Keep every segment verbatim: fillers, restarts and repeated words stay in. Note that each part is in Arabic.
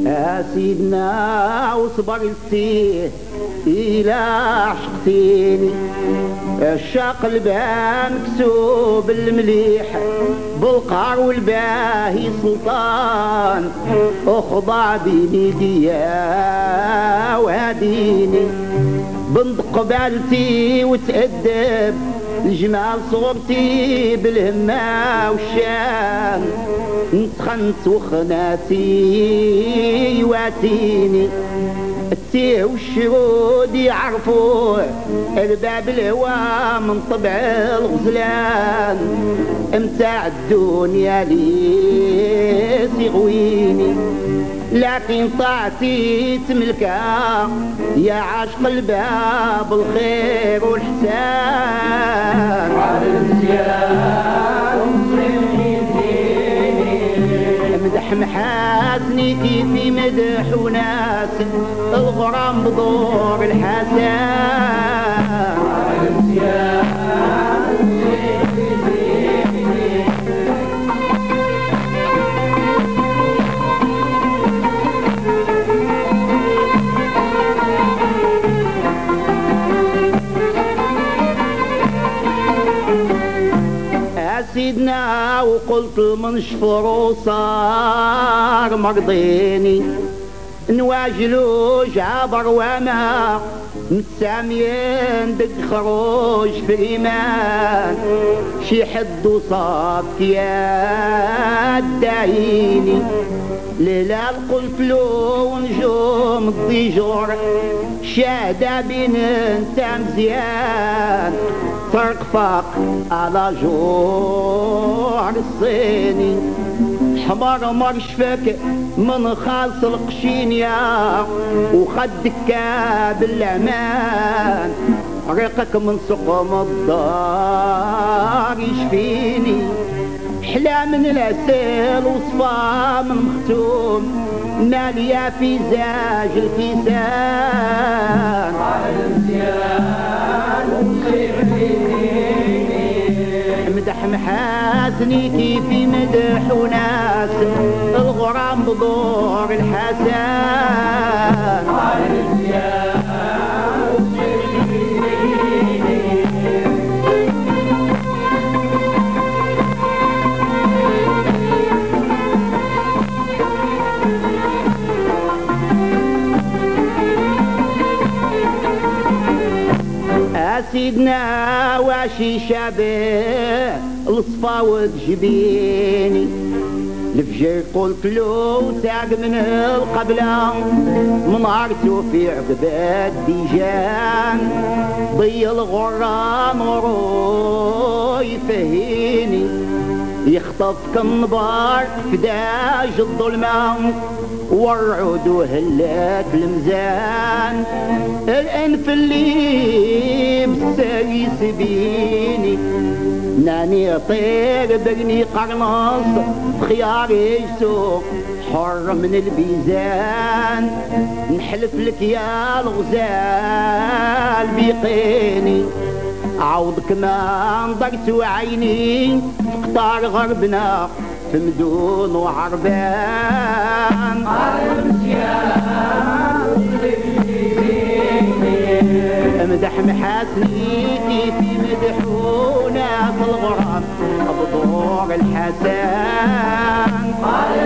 يا سيدنا وصبرتي إلى عشقتيني الشاق البان مكسوب المليح بالقهر والباهي سلطان اخضع بيني ديا وهديني بنت قبالتي وتأدب الجمال صورتي بالهمة والشان نتخنت وخناتي واتيني التيه والشرود يعرفوه ارباب الهوى من طبع الغزلان امتاع الدنيا لي تغويني لكن طاعتي تملكها يا عاشق الباب الخير والحسان على الزيان مدح محاسني كيفي مدح وناس الغرام بدور الحسان على الزيان سيدنا وقلت المنشفر وصار مرضيني نواجلو جابر وما متساميين بد خروج في الإيمان شي حد وصاب يا دايني ليلال قلت له ونجوم الضجور شاهدة بين انت مزيان فرق فاق على جوع الصيني حمار مرشفك من خالص القشينيا وخدك بالأمان ريقك من سقم الدار يشفيني حلا من العسل وصفا من مختوم مالية في زاج الكيسان على الزيان مدح محاسني كيفي مدح وناس الغرام بدور الحسان على الزيان سيدنا واشي شابه الصفا وجبيني الفجر قلت له ساق من القبلة منارته في عقبات ديجان ضي الغرام ورو يفهيني يخطفك النبار في داج الظلمة والرعود وهلات المزان الانف اللي بساوي سبيني ناني طير بغني قرنص خيار يجسو حر من البيزان نحلف لك يا الغزال بيقيني عوضك ما نضرت عيني قطار غربنا في مدون وعربان مدح محاسني كيفي مدحونا في الغرام بدور الحسان على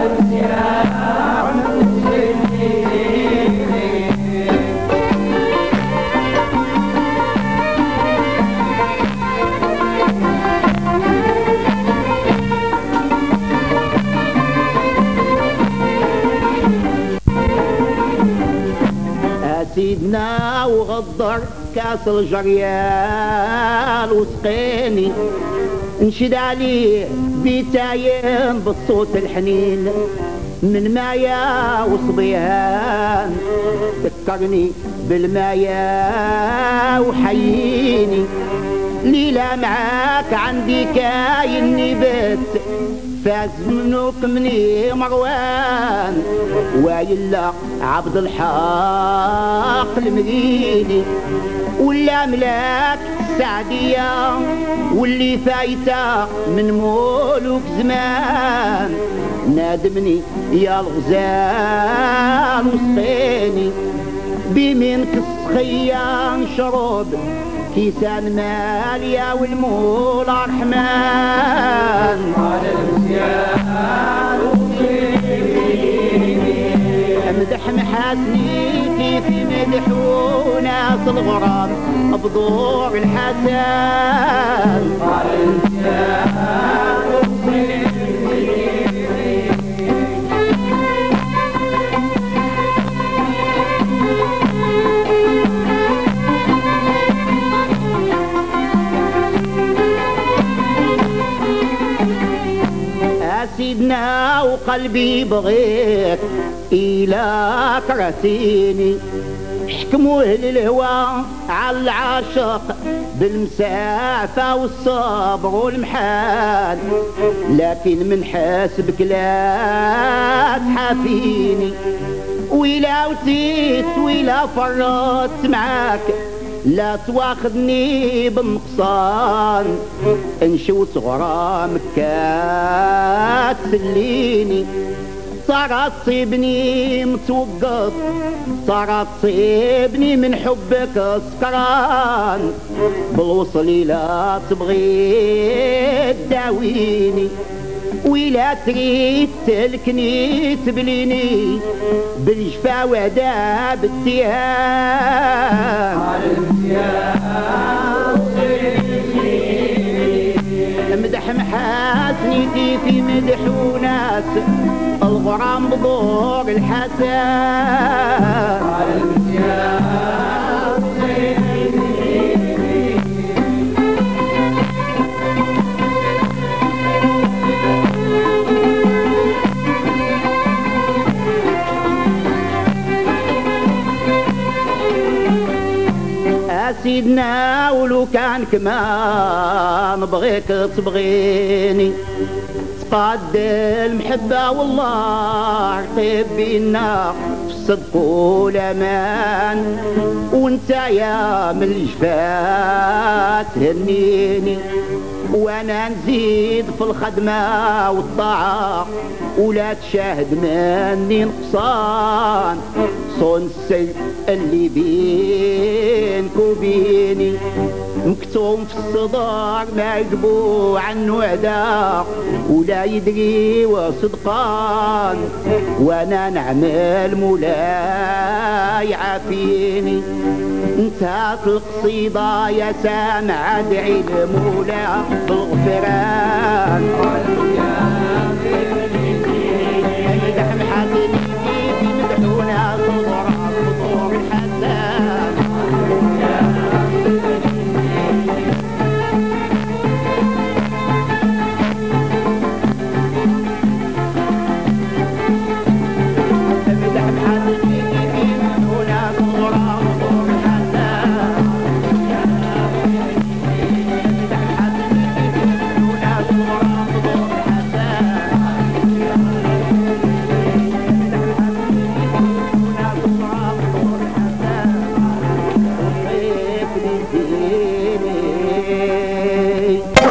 سيدنا وغدر كاس الجريال وسقيني انشد عليه بيتاين بالصوت الحنين من مايا وصبيان ذكرني بالمايا وحييني ليلة معاك عندي كاين نبت فاز منك مني مروان ويلا عبد الحق المديني ولا ملاك السعدية واللي فايتة من مولوك زمان نادمني يا الغزال وسقيني بمنك السخية نشرب كيسان مالية والمولى رحمن على المزيان امدح محاسني كيف يمدحوا ناس الغرام بضوع الحسن على المزيان سيدنا وقلبي بغيت إلى كرسيني حكموا أهل الهوى على العاشق بالمسافة والصبر والمحال لكن من حسبك لا تحافيني ولا وتيت ولا فرطت معاك لا تواخذني بالنقصان انشوت غرامك كاتسليني صارت تصيبني متوقف صارت تصيبني من حبك سكران بالوصل لا تبغي تداويني ولا تريد تلكني تبليني بالجفا وعذاب التيام مدح محاسني في مدح وناس الغرام بضوع الحسن سيدنا ولو كان كمان بغيك تبغيني تقاد المحبة والله عقيب بينا في الصدق والامان وانت يا من الجفات تهنيني وانا نزيد في الخدمة والطاعة ولا تشاهد مني نقصان صون السيء اللي بينك وبيني مكتوم في الصدر ما يجبو عنه عدا ولا يدري وصدقان وانا نعمل مولاي عافيني انت في القصيدة يا سامع ادعي المولى بالغفران